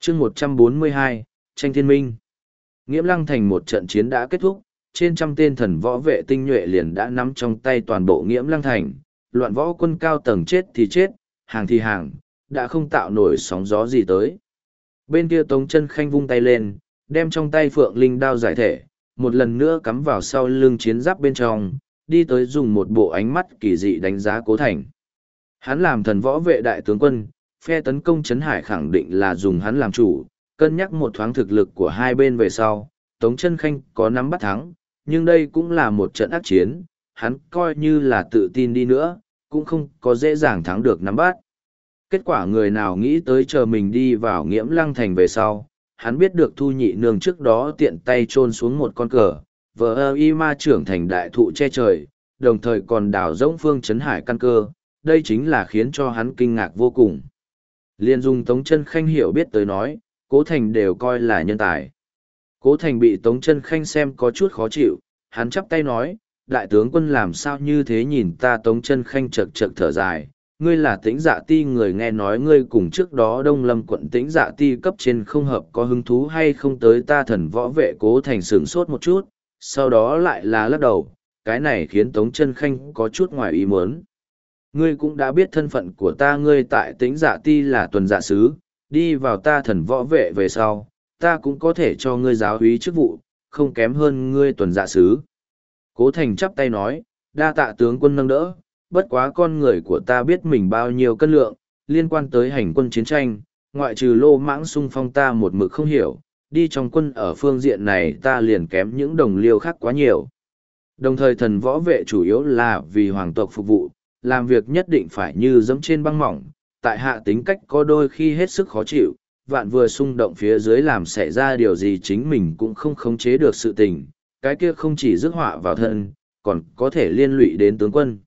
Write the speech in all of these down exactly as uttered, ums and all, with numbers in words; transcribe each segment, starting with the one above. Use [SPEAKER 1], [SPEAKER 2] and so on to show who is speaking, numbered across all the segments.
[SPEAKER 1] chương một trăm bốn mươi hai, tranh thiên minh. Nghiễm Lăng Thành một trận chiến đã kết thúc, trên trăm tên thần võ vệ tinh nhuệ liền đã nắm trong tay toàn bộ Nghiễm Lăng Thành, loạn võ quân cao tầng chết thì chết, hàng thì hàng, đã không tạo nổi sóng gió gì tới. Bên kia Tống Chân Khanh vung tay lên, đem trong tay Phượng Linh đao giải thể, một lần nữa cắm vào sau lưng chiến giáp bên trong, đi tới dùng một bộ ánh mắt kỳ dị đánh giá Cố Thành. Hắn làm thần võ vệ đại tướng quân, phe tấn công Trấn Hải khẳng định là dùng hắn làm chủ, cân nhắc một thoáng thực lực của hai bên về sau, Tống Chân Khanh có nắm bắt thắng, nhưng đây cũng là một trận ác chiến, hắn coi như là tự tin đi nữa, cũng không có dễ dàng thắng được nắm bắt. Kết quả người nào nghĩ tới chờ mình đi vào Nghiễm Lăng Thành về sau, hắn biết được Thu Nhị Nương trước đó tiện tay chôn xuống một con cờ, vờ ơ y ma trưởng thành đại thụ che trời, đồng thời còn đào rỗng phương Trấn Hải căn cơ, đây chính là khiến cho hắn kinh ngạc vô cùng. Liên dung Tống Chân Khanh hiểu biết tới nói, Cố Thành đều coi là nhân tài. Cố Thành bị Tống Chân Khanh xem có chút khó chịu, hắn chắp tay nói, đại tướng quân làm sao như thế nhìn ta. Tống Chân Khanh chật chật thở dài, ngươi là Tĩnh Dạ Ti người, nghe nói ngươi cùng trước đó Đông Lâm quận Tĩnh Dạ Ti cấp trên không hợp, có hứng thú hay không tới ta thần võ vệ. Cố Thành sửng sốt một chút, sau đó lại là lắc đầu, cái này khiến Tống Chân Khanh có chút ngoài ý muốn. Ngươi cũng đã biết thân phận của ta, ngươi tại Tĩnh Dạ Ti là tuần dạ sứ, đi vào ta thần võ vệ về sau, ta cũng có thể cho ngươi giáo úy chức vụ, không kém hơn ngươi tuần dạ sứ. Cố Thành chắp tay nói, đa tạ tướng quân nâng đỡ, bất quá con người của ta biết mình bao nhiêu cân lượng, liên quan tới hành quân chiến tranh, ngoại trừ Lô Mãng xung phong ta một mực không hiểu, đi trong quân ở phương diện này ta liền kém những đồng liêu khác quá nhiều. Đồng thời thần võ vệ chủ yếu là vì hoàng tộc phục vụ, làm việc nhất định phải như dẫm trên băng mỏng, tại hạ tính cách có đôi khi hết sức khó chịu, vạn vừa xung động phía dưới làm xảy ra điều gì chính mình cũng không khống chế được sự tình, cái kia không chỉ rước họa vào thân, còn có thể liên lụy đến tướng quân.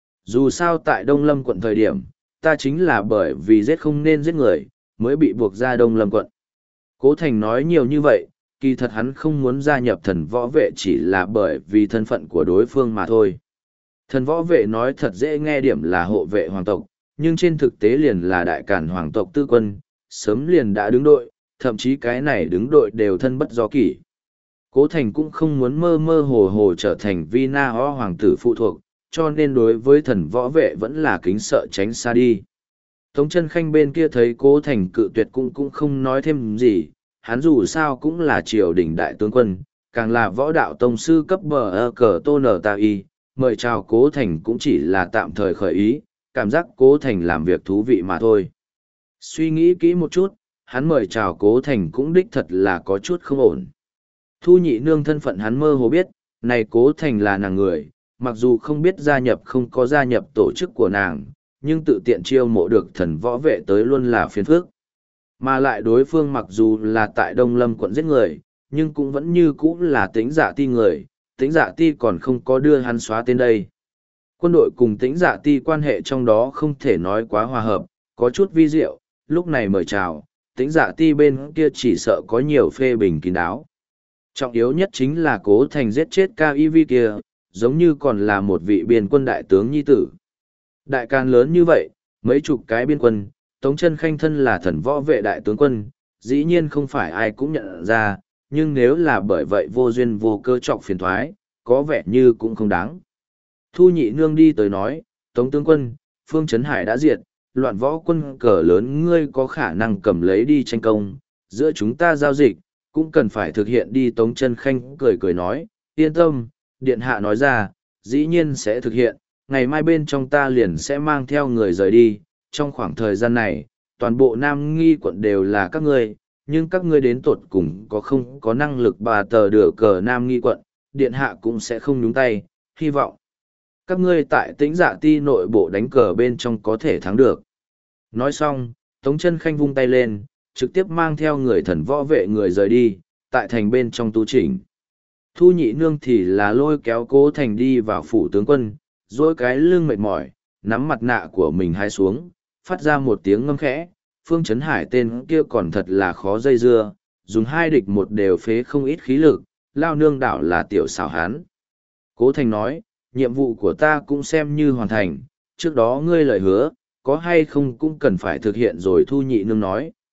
[SPEAKER 1] Dù sao tại Đông Lâm quận thời điểm, ta chính là bởi vì giết không nên giết người, mới bị buộc ra Đông Lâm quận. Cố Thành nói nhiều như vậy, kỳ thật hắn không muốn gia nhập thần võ vệ chỉ là bởi vì thân phận của đối phương mà thôi. Thần võ vệ nói thật dễ nghe điểm là hộ vệ hoàng tộc, nhưng trên thực tế liền là đại cản hoàng tộc tư quân, sớm liền đã đứng đội, thậm chí cái này đứng đội đều thân bất do kỷ. Cố Thành cũng không muốn mơ mơ hồ hồ trở thành vi na ho hoàng tử phụ thuộc, cho nên đối với thần võ vệ vẫn là kính sợ tránh xa đi. Tống Chân Khanh bên kia thấy Cố Thành cự tuyệt cũng cũng không nói thêm gì, hắn dù sao cũng là triều đình đại tướng quân, càng là võ đạo tông sư cấp bờ ơ cờ tô nở ta y, mời chào Cố Thành cũng chỉ là tạm thời khởi ý, cảm giác Cố Thành làm việc thú vị mà thôi. Suy nghĩ kỹ một chút, hắn mời chào Cố Thành cũng đích thật là có chút không ổn. Thu Nhị Nương thân phận hắn mơ hồ biết, này Cố Thành là nàng người, mặc dù không biết gia nhập không có gia nhập tổ chức của nàng, nhưng tự tiện chiêu mộ được thần võ vệ tới luôn là phiền phức. Mà lại đối phương mặc dù là tại Đông Lâm quận giết người, nhưng cũng vẫn như cũ là Tĩnh Dạ Ti người, Tĩnh Dạ Ti còn không có đưa hắn xóa tên đây. Quân đội cùng Tĩnh Dạ Ti quan hệ trong đó không thể nói quá hòa hợp, có chút vi diệu, lúc này mời chào, Tĩnh Dạ Ti bên kia chỉ sợ có nhiều phê bình kín đáo. Trọng yếu nhất chính là Cố Thành giết chết Ca Y Vi kia, giống như còn là một vị biên quân đại tướng nhi tử. Đại can lớn như vậy, mấy chục cái biên quân, Tống Chân Khanh thân là thần võ vệ đại tướng quân, dĩ nhiên không phải ai cũng nhận ra, nhưng nếu là bởi vậy vô duyên vô cơ trọng phiền thoái, có vẻ như cũng không đáng. Thu Nhị Nương đi tới nói, Tống tướng quân, Phương Trấn Hải đã diệt, loạn võ quân cờ lớn ngươi có khả năng cầm lấy đi tranh công, giữa chúng ta giao dịch, cũng cần phải thực hiện đi. Tống Chân Khanh cười cười nói, yên tâm, điện hạ nói ra, dĩ nhiên sẽ thực hiện, ngày mai bên trong ta liền sẽ mang theo người rời đi, trong khoảng thời gian này, toàn bộ Nam Nghi quận đều là các ngươi, nhưng các ngươi đến tột cùng có không có năng lực bà tờ đửa cờ Nam Nghi quận, điện hạ cũng sẽ không nhúng tay, hy vọng các ngươi tại Tĩnh Dạ Ti nội bộ đánh cờ bên trong có thể thắng được. Nói xong, Tống Chân Khanh vung tay lên, trực tiếp mang theo người thần võ vệ người rời đi, tại thành bên trong tu chỉnh. Thu Nhị Nương thì là lôi kéo Cố Thành đi vào phủ tướng quân, dối cái lưng mệt mỏi, nắm mặt nạ của mình hai xuống, phát ra một tiếng ngâm khẽ. Phương Trấn Hải tên kia còn thật là khó dây dưa, dùng hai địch một đều phế không ít khí lực, lao nương đảo là tiểu xảo hán. Cố Thành nói, nhiệm vụ của ta cũng xem như hoàn thành, trước đó ngươi lời hứa, có hay không cũng cần phải thực hiện rồi. Thu Nhị Nương nói,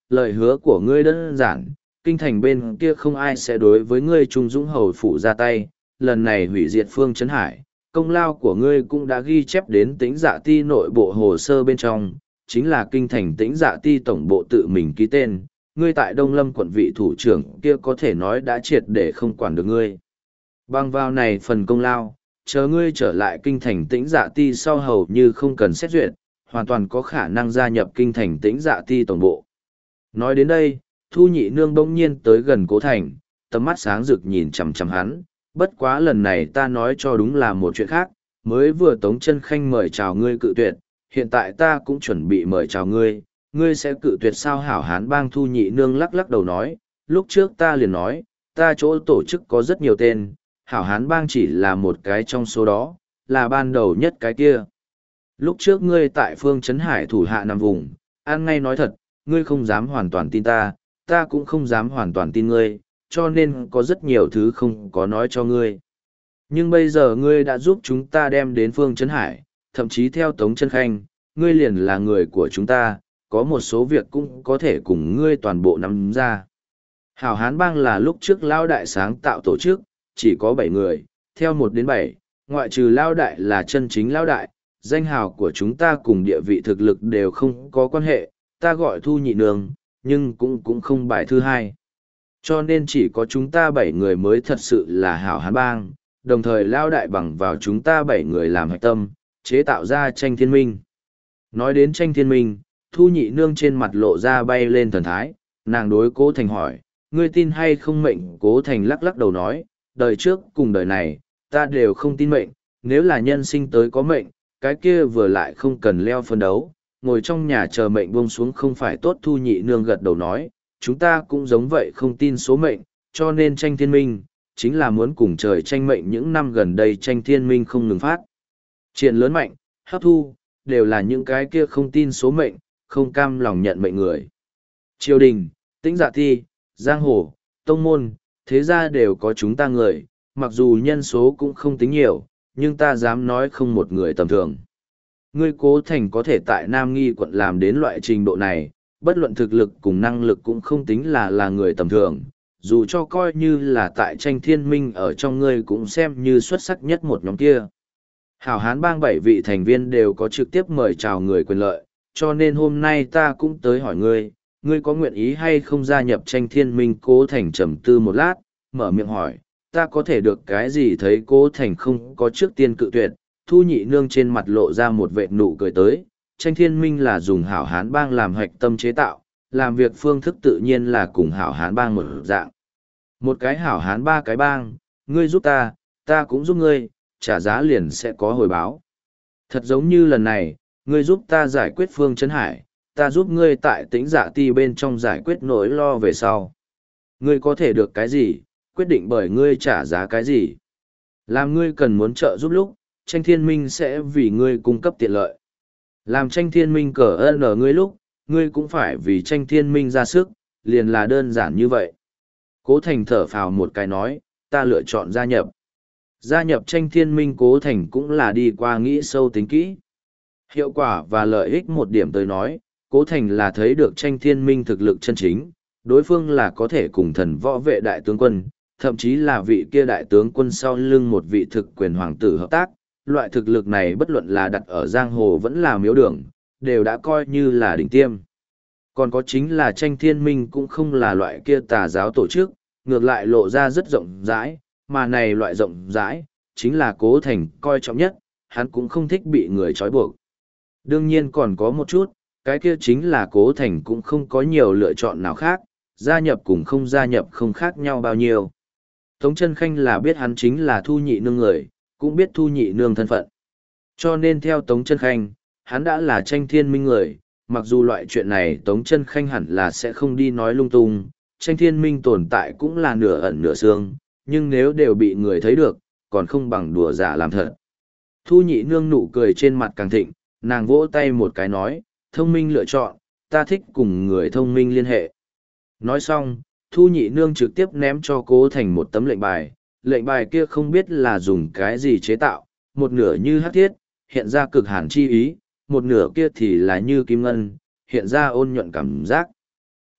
[SPEAKER 1] lời hứa của ngươi đơn giản, kinh thành bên kia không ai sẽ đối với ngươi trung dũng hầu phủ ra tay, lần này hủy diệt Phương Trấn Hải, công lao của ngươi cũng đã ghi chép đến Tĩnh Dạ Ti nội bộ hồ sơ bên trong, chính là kinh thành Tĩnh Dạ Ti tổng bộ tự mình ký tên, ngươi tại Đông Lâm quận vị thủ trưởng kia có thể nói đã triệt để không quản được ngươi. Bằng vào này phần công lao, chờ ngươi trở lại kinh thành Tĩnh Dạ Ti sau hầu như không cần xét duyệt, hoàn toàn có khả năng gia nhập kinh thành Tĩnh Dạ Ti tổng bộ. Nói đến đây, Thu Nhị Nương bỗng nhiên tới gần Cố Thành, tầm mắt sáng rực nhìn chằm chằm hắn, bất quá lần này ta nói cho đúng là một chuyện khác, mới vừa Tống Chân Khanh mời chào ngươi cự tuyệt, hiện tại ta cũng chuẩn bị mời chào ngươi, ngươi sẽ cự tuyệt sao? Hảo Hán Bang Thu Nhị Nương lắc lắc đầu nói, lúc trước ta liền nói, ta chỗ tổ chức có rất nhiều tên, Hảo Hán Bang chỉ là một cái trong số đó, là ban đầu nhất cái kia. Lúc trước ngươi tại Phương Trấn Hải thủ hạ nằm vùng, ăn ngay nói thật, ngươi không dám hoàn toàn tin ta, ta cũng không dám hoàn toàn tin ngươi, cho nên có rất nhiều thứ không có nói cho ngươi. Nhưng bây giờ ngươi đã giúp chúng ta đem đến Phương Trấn Hải, thậm chí theo Tống Chân Khanh, ngươi liền là người của chúng ta, có một số việc cũng có thể cùng ngươi toàn bộ nắm ra. Hảo Hán Bang là lúc trước Lao Đại sáng tạo tổ chức, chỉ có bảy người, theo một đến bảy, ngoại trừ Lao Đại là chân chính Lao Đại, danh hào của chúng ta cùng địa vị thực lực đều không có quan hệ, ta gọi Thu Nhị Nương, nhưng cũng cũng không bài thứ hai. Cho nên chỉ có chúng ta bảy người mới thật sự là Hảo Hán Bang, đồng thời Lao Đại bằng vào chúng ta bảy người làm hạch tâm, chế tạo ra tranh thiên minh. Nói đến tranh thiên minh, Thu Nhị Nương trên mặt lộ ra bay lên thần thái, nàng đối Cố Thành hỏi, ngươi tin hay không mệnh? Cố Thành lắc lắc đầu nói, đời trước cùng đời này, ta đều không tin mệnh, nếu là nhân sinh tới có mệnh, cái kia vừa lại không cần leo phân đấu, ngồi trong nhà chờ mệnh buông xuống không phải tốt. Thu Nhị Nương gật đầu nói, chúng ta cũng giống vậy không tin số mệnh, cho nên tranh thiên minh, chính là muốn cùng trời tranh mệnh. Những năm gần đây tranh thiên minh không ngừng phát triển lớn mạnh, hấp thu, đều là những cái kia không tin số mệnh, không cam lòng nhận mệnh người. Triều đình, Tĩnh Dạ Ti, giang hồ, tông môn, thế gia đều có chúng ta người, mặc dù nhân số cũng không tính nhiều, nhưng ta dám nói không một người tầm thường. Ngươi Cố Thành có thể tại Nam Nghi quận làm đến loại trình độ này, bất luận thực lực cùng năng lực cũng không tính là là người tầm thường, dù cho coi như là tại tranh thiên minh ở trong ngươi cũng xem như xuất sắc nhất một nhóm kia. Hảo Hán Bang bảy vị thành viên đều có trực tiếp mời chào người quyền lợi, cho nên hôm nay ta cũng tới hỏi ngươi, ngươi có nguyện ý hay không gia nhập tranh thiên minh? Cố Thành trầm tư một lát, mở miệng hỏi, ta có thể được cái gì? Thấy Cố Thành không có trước tiên cự tuyệt, Thu Nhị Nương trên mặt lộ ra một vệt nụ cười tới, tranh thiên minh là dùng Hảo Hán Bang làm hạch tâm chế tạo, làm việc phương thức tự nhiên là cùng Hảo Hán Bang một dạng. Một cái Hảo Hán ba cái bang, ngươi giúp ta, ta cũng giúp ngươi, trả giá liền sẽ có hồi báo. Thật giống như lần này, ngươi giúp ta giải quyết Phương Trấn Hải, ta giúp ngươi tại Tĩnh Dạ Ti bên trong giải quyết nỗi lo về sau. Ngươi có thể được cái gì, quyết định bởi ngươi trả giá cái gì. Làm ngươi cần muốn trợ giúp lúc, tranh thiên minh sẽ vì ngươi cung cấp tiện lợi. Làm tranh thiên minh cờ ơn ở ngươi lúc, ngươi cũng phải vì tranh thiên minh ra sức, liền là đơn giản như vậy. Cố Thành thở phào một cái nói, ta lựa chọn gia nhập. Gia nhập tranh thiên minh Cố Thành cũng là đi qua nghĩ sâu tính kỹ. Hiệu quả và lợi ích một điểm tới nói, Cố Thành là thấy được tranh thiên minh thực lực chân chính, đối phương là có thể cùng thần võ vệ đại tướng quân, thậm chí là vị kia đại tướng quân sau lưng một vị thực quyền hoàng tử hợp tác. Loại thực lực này bất luận là đặt ở giang hồ vẫn là miếu đường, đều đã coi như là đỉnh tiêm. Còn có chính là tranh thiên minh cũng không là loại kia tà giáo tổ chức, ngược lại lộ ra rất rộng rãi, mà này loại rộng rãi, chính là Cố Thành coi trọng nhất, hắn cũng không thích bị người trói buộc. Đương nhiên còn có một chút, cái kia chính là Cố Thành cũng không có nhiều lựa chọn nào khác, gia nhập cùng không gia nhập không khác nhau bao nhiêu. Tống Chân Khanh là biết hắn chính là Thu Nhị Nương người, cũng biết Thu Nhị Nương thân phận. Cho nên theo Tống Chân Khanh, hắn đã là tranh thiên minh người, mặc dù loại chuyện này Tống Chân Khanh hẳn là sẽ không đi nói lung tung, tranh thiên minh tồn tại cũng là nửa ẩn nửa xương, nhưng nếu đều bị người thấy được, còn không bằng đùa giả làm thật. Thu Nhị Nương nụ cười trên mặt càng thịnh, nàng vỗ tay một cái nói, thông minh lựa chọn, ta thích cùng người thông minh liên hệ. Nói xong, Thu Nhị Nương trực tiếp ném cho Cố Thành một tấm lệnh bài, lệnh bài kia không biết là dùng cái gì chế tạo, một nửa như hắc thiết, hiện ra cực hàn chi ý, một nửa kia thì là như kim ngân, hiện ra ôn nhuận cảm giác.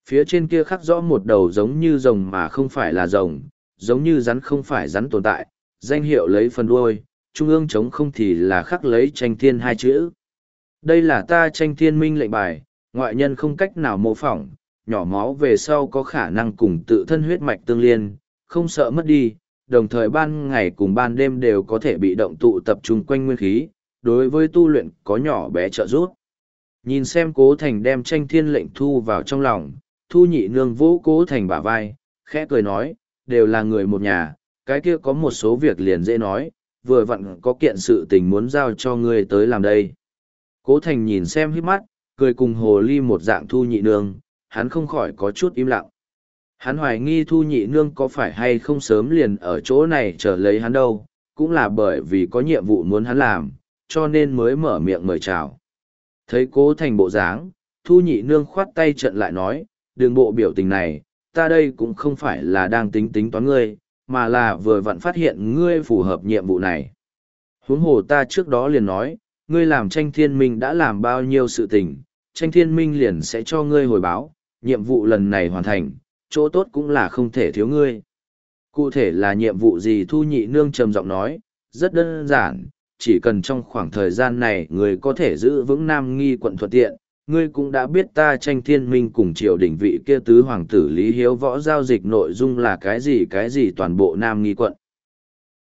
[SPEAKER 1] Phía trên kia khắc rõ một đầu giống như rồng mà không phải là rồng, giống như rắn không phải rắn tồn tại, danh hiệu lấy phần đuôi, trung ương trống không thì là khắc lấy tranh thiên hai chữ. Đây là ta tranh thiên minh lệnh bài, ngoại nhân không cách nào mô phỏng, nhỏ máu về sau có khả năng cùng tự thân huyết mạch tương liên, không sợ mất đi, đồng thời ban ngày cùng ban đêm đều có thể bị động tụ tập trung quanh nguyên khí, đối với tu luyện có nhỏ bé trợ giúp. Nhìn xem Cố Thành đem tranh thiên lệnh thu vào trong lòng, Thu Nhị Nương vỗ Cố Thành bả vai, khẽ cười nói, đều là người một nhà, cái kia có một số việc liền dễ nói, vừa vặn có kiện sự tình muốn giao cho ngươi tới làm đây. Cố Thành nhìn xem hít mắt, cười cùng hồ ly một dạng Thu Nhị Nương, hắn không khỏi có chút im lặng. Hắn hoài nghi Thu Nhị Nương có phải hay không sớm liền ở chỗ này chờ lấy hắn đâu, cũng là bởi vì có nhiệm vụ muốn hắn làm, cho nên mới mở miệng mời chào. Thấy Cố Thành bộ dáng, Thu Nhị Nương khoát tay trận lại nói, đường bộ biểu tình này, ta đây cũng không phải là đang tính tính toán ngươi, mà là vừa vặn phát hiện ngươi phù hợp nhiệm vụ này. Huống hồ ta trước đó liền nói, ngươi làm tranh thiên minh đã làm bao nhiêu sự tình, tranh thiên minh liền sẽ cho ngươi hồi báo, nhiệm vụ lần này hoàn thành, chỗ tốt cũng là không thể thiếu ngươi. Cụ thể là nhiệm vụ gì Thu Nhị Nương trầm giọng nói, rất đơn giản, chỉ cần trong khoảng thời gian này ngươi có thể giữ vững Nam Nghi quận thuận tiện, ngươi cũng đã biết ta tranh thiên minh cùng triều đình vị kia tứ hoàng tử Lý Hiếu Võ giao dịch nội dung là cái gì cái gì toàn bộ Nam Nghi quận.